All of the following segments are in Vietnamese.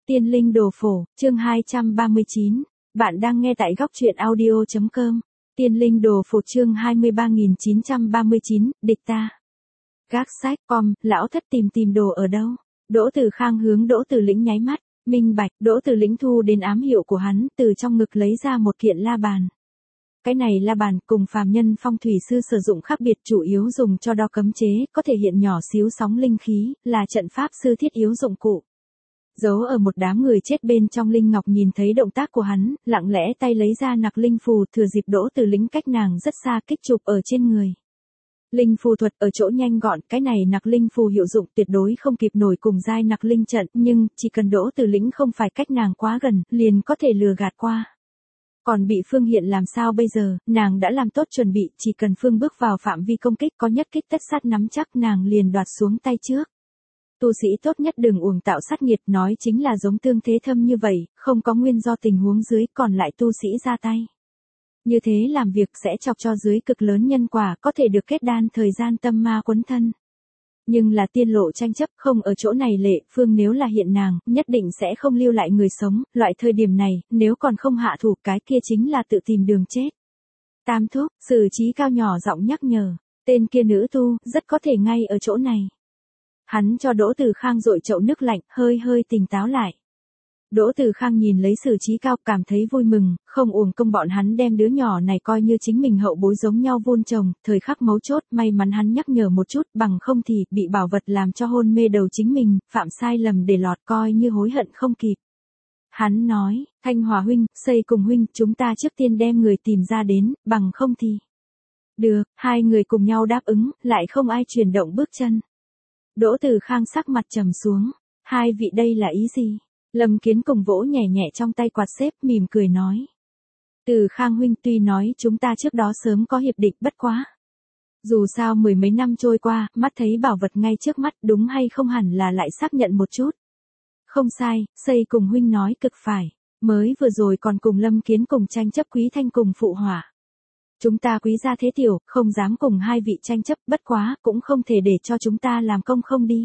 Tiên linh đồ phổ, chương 239. Bạn đang nghe tại góc truyện audio.com. Tiên linh đồ phổ chương 23939, địch ta. Gác sách, lão thất tìm đồ ở đâu? Đỗ Tử Khang hướng Đỗ Tử Lĩnh nháy mắt, minh bạch, Đỗ Tử Lĩnh thu đến ám hiệu của hắn, từ trong ngực lấy ra một kiện la bàn. Cái này la bàn cùng phàm nhân phong thủy sư sử dụng khác biệt, chủ yếu dùng cho đo cấm chế, có thể hiện nhỏ xíu sóng linh khí, là trận pháp sư thiết yếu dụng cụ. Giấu ở một đám người chết bên trong Linh Ngọc nhìn thấy động tác của hắn, lặng lẽ tay lấy ra nặc linh phù, thừa dịp Đỗ Tử Lĩnh cách nàng rất xa kích chụp ở trên người. Linh phù thuật ở chỗ nhanh gọn, cái này nặc linh phù hiệu dụng tuyệt đối không kịp nổi cùng giai nặc linh trận, nhưng chỉ cần Đỗ Tử Lĩnh không phải cách nàng quá gần, liền có thể lừa gạt qua. Còn bị Phương Hiện làm sao bây giờ, nàng đã làm tốt chuẩn bị, chỉ cần Phương bước vào phạm vi công kích có nhất kích tất sát nắm chắc, nàng liền đoạt xuống tay trước. Tu sĩ tốt nhất đừng uổng tạo sát nghiệt, nói chính là giống Tương Thế Thâm như vậy, không có nguyên do tình huống dưới, còn lại tu sĩ ra tay. Như thế làm việc sẽ chọc cho dưới cực lớn nhân quả, có thể được kết đan thời gian tâm ma quấn thân. Nhưng là tiên lộ tranh chấp, không ở chỗ này Lệ Phương nếu là hiện nàng, nhất định sẽ không lưu lại người sống, loại thời điểm này, nếu còn không hạ thủ, cái kia chính là tự tìm đường chết. Tam thúc, Sử Trí Cao nhỏ giọng nhắc nhở, tên kia nữ tu, rất có thể ngay ở chỗ này. Hắn cho Đỗ Tử Khang dội chậu nước lạnh, hơi tỉnh táo lại. Đỗ Tử Khang nhìn lấy Sử Trí Cao, cảm thấy vui mừng, không uổng công bọn hắn đem đứa nhỏ này coi như chính mình hậu bối giống nhau vun trồng, thời khắc mấu chốt, may mắn hắn nhắc nhở một chút, bằng không thì, bị bảo vật làm cho hôn mê đầu chính mình, phạm sai lầm để lọt coi như hối hận không kịp. Hắn nói, Thanh Hòa huynh, Xây cùng huynh, chúng ta trước tiên đem người tìm ra đến, bằng không thì. Được, hai người cùng nhau đáp ứng, lại không ai chuyển động bước chân. Đỗ Tử Khang sắc mặt trầm xuống, hai vị đây là ý gì? Lâm Kiến cùng vỗ nhẹ nhẹ trong tay quạt xếp, mỉm cười nói. Tử Khang huynh, tuy nói chúng ta trước đó sớm có hiệp định, bất quá. Dù sao mười mấy năm trôi qua, mắt thấy bảo vật ngay trước mắt, đúng hay không hẳn là lại xác nhận một chút. Không sai, Xây cùng huynh nói cực phải, mới vừa rồi còn cùng Lâm Kiến cùng tranh chấp Quý Thanh cùng phụ hỏa. Chúng ta Quý gia thế tiểu, không dám cùng hai vị tranh chấp, bất quá, cũng không thể để cho chúng ta làm công không đi.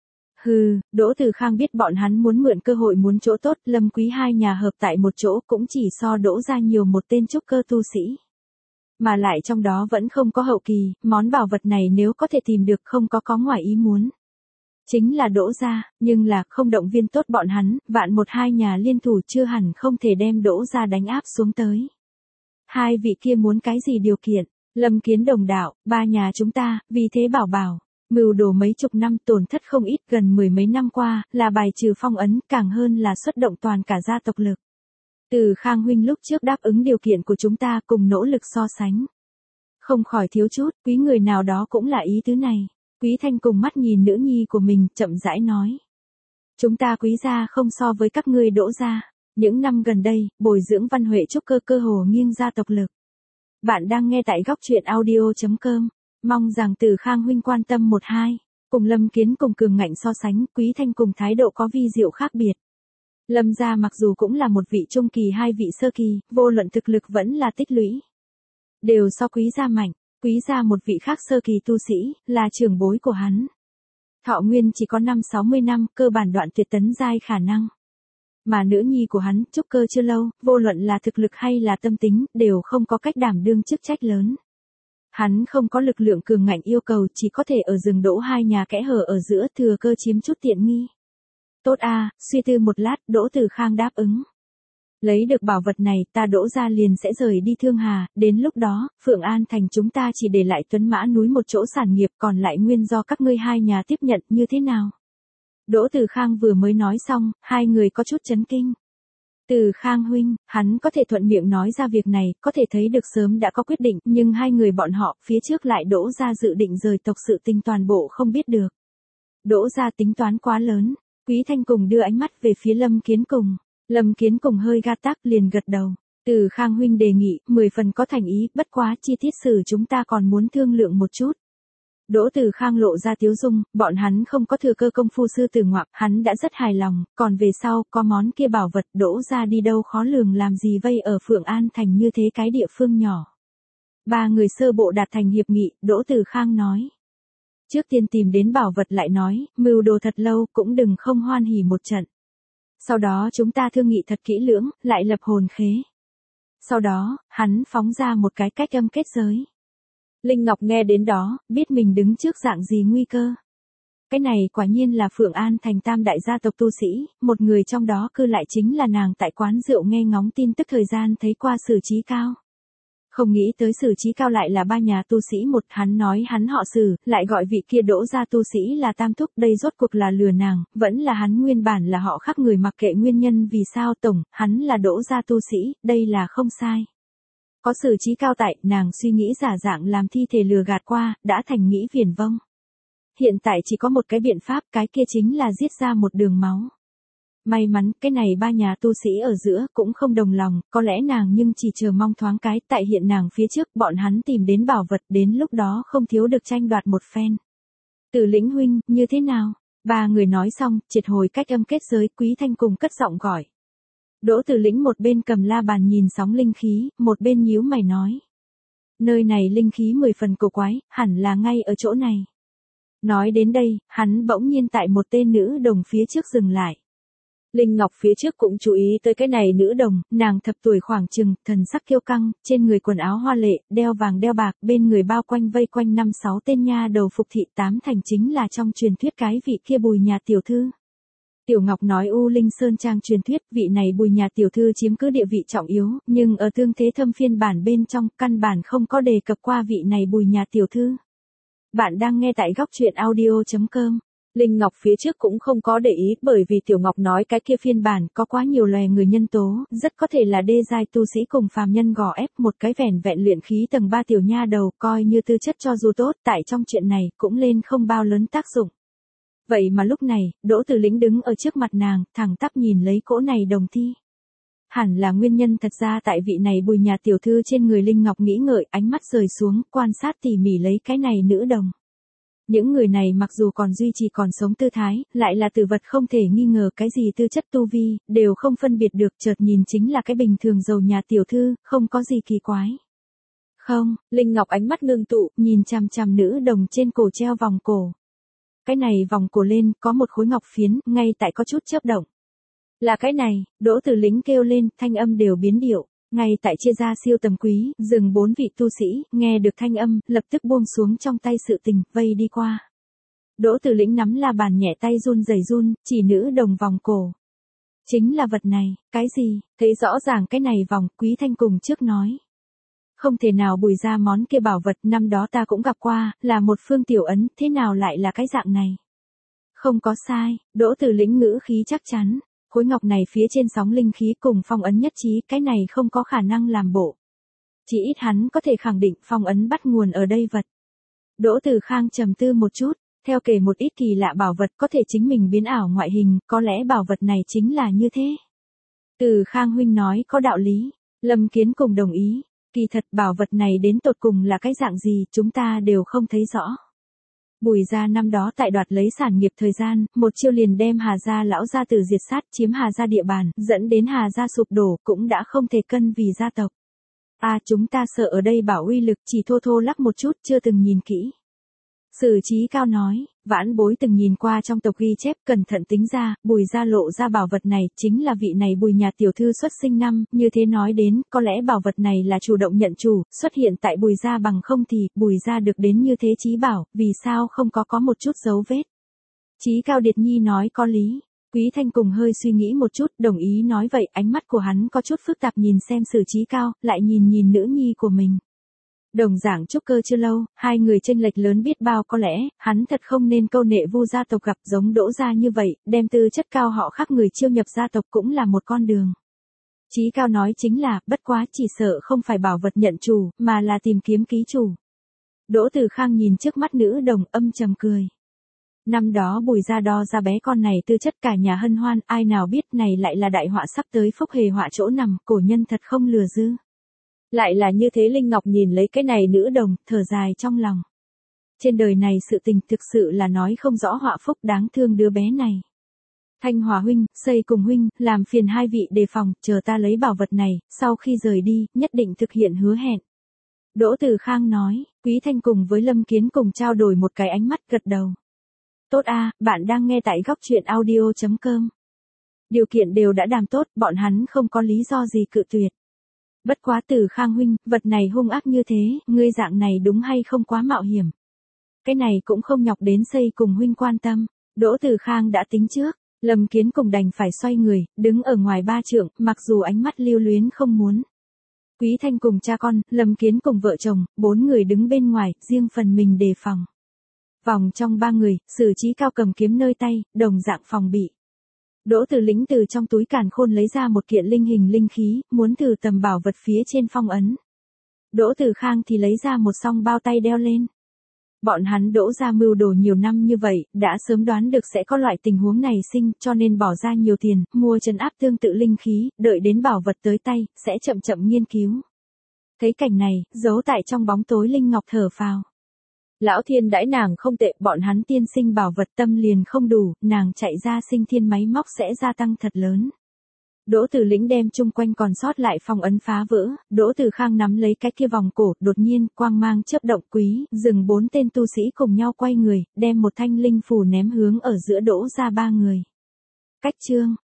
Hừ, Đỗ Tử Khang biết bọn hắn muốn mượn cơ hội muốn chỗ tốt, Lâm Quý hai nhà hợp tại một chỗ cũng chỉ so Đỗ gia nhiều một tên trúc cơ tu sĩ. Mà lại trong đó vẫn không có hậu kỳ, món bảo vật này nếu có thể tìm được không có ngoài ý muốn. Chính là Đỗ gia, nhưng là không động viên tốt bọn hắn, vạn một hai nhà liên thủ chưa hẳn không thể đem Đỗ gia đánh áp xuống tới. Hai vị kia muốn cái gì điều kiện? Lâm Kiến đồng đạo, ba nhà chúng ta, vì thế bảo. Mưu đồ mấy chục năm, tổn thất không ít, gần mười mấy năm qua, là bài trừ phong ấn, càng hơn là xuất động toàn cả gia tộc lực. Tử Khang huynh lúc trước đáp ứng điều kiện của chúng ta, cùng nỗ lực so sánh. Không khỏi thiếu chút, quý người nào đó cũng là ý tứ này. Quý Thanh cùng mắt nhìn nữ nhi của mình, chậm rãi nói. Chúng ta Quý gia không so với các ngươi Đỗ gia. Những năm gần đây, bồi dưỡng văn huệ trúc cơ hồ nghiêng gia tộc lực. Bạn đang nghe tại góc truyện audio.com. Mong rằng Tử Khang huynh quan tâm một hai. Cùng Lâm Kiến cùng cường ngạnh so sánh, Quý Thanh cùng thái độ có vi diệu khác biệt. Lâm gia mặc dù cũng là một vị trung kỳ hai vị sơ kỳ, vô luận thực lực vẫn là tích lũy. Đều so Quý gia mạnh, Quý gia một vị khác sơ kỳ tu sĩ, là trưởng bối của hắn. Thọ nguyên chỉ có 50-60 năm, cơ bản đoạn tuyệt tấn giai khả năng. Mà nữ nhi của hắn, trúc cơ chưa lâu, vô luận là thực lực hay là tâm tính, đều không có cách đảm đương chức trách lớn. Hắn không có lực lượng cường ngạnh yêu cầu, chỉ có thể ở rừng Đỗ hai nhà kẽ hở ở giữa, thừa cơ chiếm chút tiện nghi. Tốt a, suy tư một lát, Đỗ Tử Khang đáp ứng. Lấy được bảo vật này, ta Đỗ gia liền sẽ rời đi Thương Hà, đến lúc đó, Phượng An thành chúng ta chỉ để lại Tuấn Mã núi một chỗ sản nghiệp, còn lại nguyên do các ngươi hai nhà tiếp nhận, như thế nào? Đỗ Tử Khang vừa mới nói xong, hai người có chút chấn kinh. Tử Khang huynh, hắn có thể thuận miệng nói ra việc này, có thể thấy được sớm đã có quyết định, nhưng hai người bọn họ, phía trước lại Đỗ gia dự định rời tộc, sự tình toàn bộ không biết được. Đỗ gia tính toán quá lớn. Quý Thanh cùng đưa ánh mắt về phía Lâm Kiến cùng. Lâm Kiến cùng hơi ga tắc, liền gật đầu. Tử Khang huynh đề nghị, 10 phần có thành ý, bất quá chi tiết xử chúng ta còn muốn thương lượng một chút. Đỗ Tử Khang lộ ra tiếu dung, bọn hắn không có thừa cơ công phu sư tử ngoạm, hắn đã rất hài lòng, còn về sau, có món kia bảo vật, Đỗ ra đi đâu khó lường làm gì vây ở Phượng An thành như thế cái địa phương nhỏ. Ba người sơ bộ đạt thành hiệp nghị, Đỗ Tử Khang nói. Trước tiên tìm đến bảo vật lại nói, mưu đồ thật lâu, cũng đừng không hoan hỉ một trận. Sau đó chúng ta thương nghị thật kỹ lưỡng, lại lập hồn khế. Sau đó, hắn phóng ra một cái cách âm kết giới. Linh Ngọc nghe đến đó, biết mình đứng trước dạng gì nguy cơ. Cái này quả nhiên là Phượng An thành tam đại gia tộc tu sĩ, một người trong đó cư lại chính là nàng tại quán rượu nghe ngóng tin tức thời gian thấy qua Sử Chí Cao. Không nghĩ tới Sử Chí Cao lại là ba nhà tu sĩ một, hắn nói hắn họ Sử, lại gọi vị kia Đỗ gia tu sĩ là Tam Thúc, đây rốt cuộc là lừa nàng, vẫn là hắn nguyên bản là họ khác người, mặc kệ nguyên nhân vì sao tổng, hắn là Đỗ gia tu sĩ, đây là không sai. Có Sử Chí Cao tại, nàng suy nghĩ giả dạng làm thi thể lừa gạt qua, đã thành nghĩ viển vông. Hiện tại chỉ có một cái biện pháp, cái kia chính là giết ra một đường máu. May mắn, cái này ba nhà tu sĩ ở giữa cũng không đồng lòng, có lẽ nàng nhưng chỉ chờ mong thoáng cái, tại hiện nàng phía trước, bọn hắn tìm đến bảo vật, đến lúc đó không thiếu được tranh đoạt một phen. Tử Lĩnh huynh, như thế nào? Ba người nói xong, triệt hồi cách âm kết giới, Quý Thanh cùng cất giọng gọi. Đỗ Tử Lĩnh một bên cầm la bàn nhìn sóng linh khí, một bên nhíu mày nói. Nơi này linh khí 10 phần cổ quái, hẳn là ngay ở chỗ này. Nói đến đây, hắn bỗng nhiên tại một tên nữ đồng phía trước dừng lại. Linh Ngọc phía trước cũng chú ý tới cái này nữ đồng, nàng thập tuổi khoảng chừng, thần sắc kiêu căng, trên người quần áo hoa lệ, đeo vàng đeo bạc, bên người bao quanh vây quanh 5-6 tên nha đầu phục thị, 8 thành chính là trong truyền thuyết cái vị kia Bùi nhà tiểu thư. Tiểu Ngọc nói U Linh Sơn Trang truyền thuyết, vị này Bùi nhà tiểu thư chiếm cứ địa vị trọng yếu, nhưng ở Tương Thế Thâm phiên bản bên trong, căn bản không có đề cập qua vị này Bùi nhà tiểu thư. Bạn đang nghe tại góc truyện audio.com. Linh Ngọc phía trước cũng không có để ý, bởi vì Tiểu Ngọc nói cái kia phiên bản có quá nhiều loài người nhân tố, rất có thể là đê giai tu sĩ cùng phàm nhân gò ép, một cái vẻn vẹn luyện khí tầng 3 tiểu nha đầu, coi như tư chất cho dù tốt, tại trong chuyện này cũng lên không bao lớn tác dụng. Vậy mà lúc này, Đỗ Tử Lĩnh đứng ở trước mặt nàng, thẳng tắp nhìn lấy cỗ này đồng thi. Hẳn là nguyên nhân thật ra tại vị này Bùi nhà tiểu thư trên người. Linh Ngọc nghĩ ngợi, ánh mắt rời xuống, quan sát tỉ mỉ lấy cái này nữ đồng. Những người này mặc dù còn duy trì còn sống tư thái, lại là tử vật không thể nghi ngờ, cái gì tư chất tu vi, đều không phân biệt được, chợt nhìn chính là cái bình thường giàu nhà tiểu thư, không có gì kỳ quái. Không, Linh Ngọc ánh mắt ngưng tụ, nhìn chằm chằm nữ đồng trên cổ treo vòng cổ. Cái này vòng cổ lên, có một khối ngọc phiến, ngay tại có chút chớp động. Là cái này, Đỗ Tử Lĩnh kêu lên, thanh âm đều biến điệu. Ngay tại chia ra siêu tầm quý, dừng 4 vị tu sĩ, nghe được thanh âm, lập tức buông xuống trong tay sự tình, vây đi qua. Đỗ Tử Lĩnh nắm la bàn nhẹ tay run rẩy run, chỉ nữ đồng vòng cổ. Chính là vật này, cái gì, thấy rõ ràng cái này vòng, Quý Thanh cùng trước nói. Không thể nào Bùi ra món kia bảo vật, năm đó ta cũng gặp qua, là một phương tiểu ấn, thế nào lại là cái dạng này? Không có sai, Đỗ Tử Lĩnh ngữ khí chắc chắn. Khối ngọc này phía trên sóng linh khí cùng phong ấn nhất trí, cái này không có khả năng làm bộ. Chỉ ít hắn có thể khẳng định phong ấn bắt nguồn ở đây vật. Đỗ Tử Khang trầm tư một chút, theo kể một ít kỳ lạ bảo vật có thể chính mình biến ảo ngoại hình, có lẽ bảo vật này chính là như thế. Từ Khang huynh nói có đạo lý, Lâm Kiến cùng đồng ý, kỳ thật bảo vật này đến tột cùng là cái dạng gì chúng ta đều không thấy rõ. Bùi gia năm đó tại đoạt lấy sản nghiệp thời gian, một chiêu liền đem Hà gia lão gia tử diệt sát, chiếm Hà gia địa bàn, dẫn đến Hà gia sụp đổ, cũng đã không thể cân vì gia tộc. Chúng ta sợ ở đây bảo uy lực, chỉ thô thô lắc một chút, chưa từng nhìn kỹ. Sử Chí Cao nói, vãn bối từng nhìn qua trong tộc ghi chép, cẩn thận tính ra, Bùi gia lộ ra bảo vật này, chính là vị này Bùi nhà tiểu thư xuất sinh năm, như thế nói đến, có lẽ bảo vật này là chủ động nhận chủ, xuất hiện tại Bùi gia, bằng không thì, Bùi gia được đến như thế chí bảo, vì sao không có một chút dấu vết. Chí Cao Điệt Nhi nói có lý. Quý Thanh cùng hơi suy nghĩ một chút, đồng ý nói vậy, ánh mắt của hắn có chút phức tạp nhìn xem Sử Chí Cao, lại nhìn nữ nhi của mình. Đồng dạng trúc cơ chưa lâu, hai người chênh lệch lớn biết bao, có lẽ, hắn thật không nên câu nệ Vu gia tộc gặp giống Đỗ gia như vậy, đem tư chất cao họ khác người chiêu nhập gia tộc cũng là một con đường. Chí Cao nói chính là, bất quá chỉ sợ không phải bảo vật nhận chủ, mà là tìm kiếm ký chủ. Đỗ Tử Khang nhìn trước mắt nữ đồng, âm trầm cười. Năm đó Bùi gia đo ra bé con này tư chất cả nhà hân hoan, ai nào biết này lại là đại họa sắp tới, phúc hề họa chỗ nằm, cổ nhân thật không lừa dư. Lại là như thế. Linh Ngọc nhìn lấy cái này nữ đồng, thở dài trong lòng. Trên đời này sự tình thực sự là nói không rõ họa phúc, đáng thương đứa bé này. Thanh Hòa huynh, Xây cùng huynh, làm phiền hai vị đề phòng, chờ ta lấy bảo vật này, sau khi rời đi, nhất định thực hiện hứa hẹn. Đỗ Tử Khang nói, Quý Thanh cùng với Lâm Kiến cùng trao đổi một cái ánh mắt, gật đầu. Tốt bạn đang nghe tại góc truyện audio.com. Điều kiện đều đã đàm tốt, bọn hắn không có lý do gì cự tuyệt. Bất quá Từ Khang huynh, vật này hung ác như thế, ngươi dạng này đúng hay không quá mạo hiểm. Cái này cũng không nhọc đến xây cùng huynh quan tâm. Đỗ Từ Khang đã tính trước, Lâm Kiến cùng đành phải xoay người, đứng ở ngoài 3 trượng, mặc dù ánh mắt lưu luyến không muốn. Quý Thanh cùng cha con, Lâm Kiến cùng vợ chồng, 4 người đứng bên ngoài, riêng phần mình đề phòng. Vòng trong 3 người, Sử Chí Cao cầm kiếm nơi tay, đồng dạng phòng bị. Đỗ Từ Lĩnh từ trong túi càn khôn lấy ra một kiện linh hình linh khí, muốn thử tầm bảo vật phía trên phong ấn. Đỗ Từ Khang thì lấy ra một song bao tay đeo lên. Bọn hắn Đỗ ra mưu đồ nhiều năm như vậy, đã sớm đoán được sẽ có loại tình huống này sinh, cho nên bỏ ra nhiều tiền, mua trấn áp tương tự linh khí, đợi đến bảo vật tới tay, sẽ chậm chậm nghiên cứu. Thấy cảnh này, giấu tại trong bóng tối Linh Ngọc thở phào. Lão Thiên đãi nàng không tệ, bọn hắn tiên sinh bảo vật tâm liền không đủ, nàng chạy ra sinh thiên máy móc sẽ gia tăng thật lớn. Đỗ Từ Lĩnh đem chung quanh còn sót lại phong ấn phá vỡ, Đỗ Từ Khang nắm lấy cái kia vòng cổ, đột nhiên, quang mang chớp động Quý, dừng 4 tên tu sĩ cùng nhau quay người, đem một thanh linh phù ném hướng ở giữa Đỗ ra 3 người. Cách chương